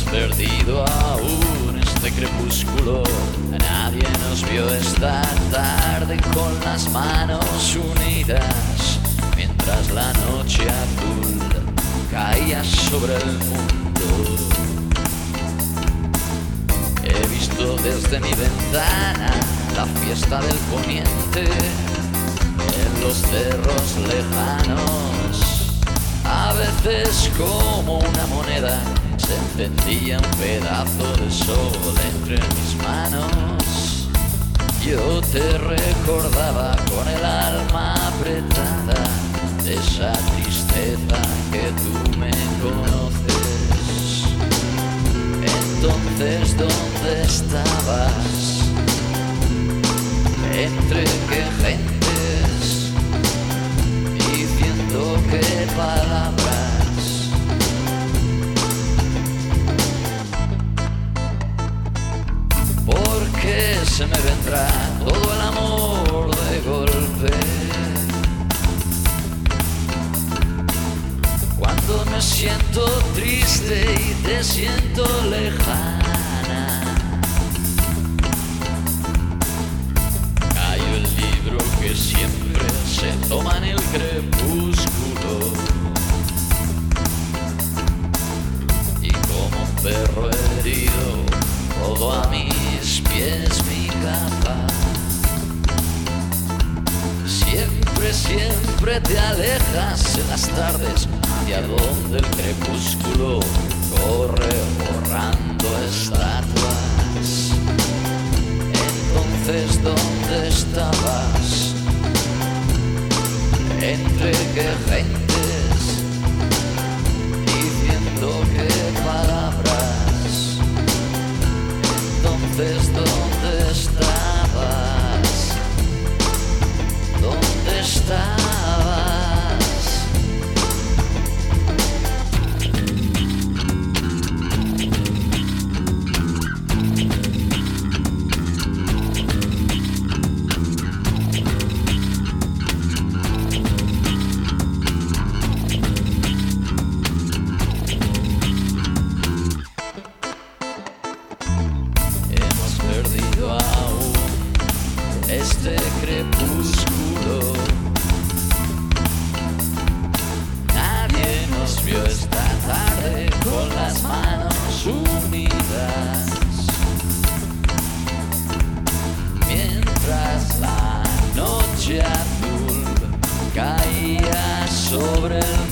perdido aún este crepúsculo. Nadie nos vio esta tarde con las manos unidas, mientras la noche azul caía sobre el mundo. He visto desde mi ventana la fiesta del poniente en los cerros lejanos. A veces como una moneda se encendía un pedazo de sol entre mis manos. Yo te recordaba con el alma apretada de esa tristeza que tú me conoces. Entonces, ¿dónde estabas? ¿Entre qué gentes? Diciendo qué palabras. Porque se me vendrá todo el amor de golpe. Cuando me siento triste y te siento lejana, cayó el libro que siempre se toma en el crepúsculo. Y como un perro herido, todo a mis pies mi capa. Siempre, siempre te alejas en las tardes hacia donde el crepúsculo corre borrando estatuas. Entonces, ¿dónde estabas? ¿Entre qué gentes? Diciendo qué palabras. Entonces, ¿dónde estabas? ¿Dónde estabas? Perdido aún este crepúsculo. Nadie nos vio esta tarde con las manos unidas, mientras la noche azul caía sobre el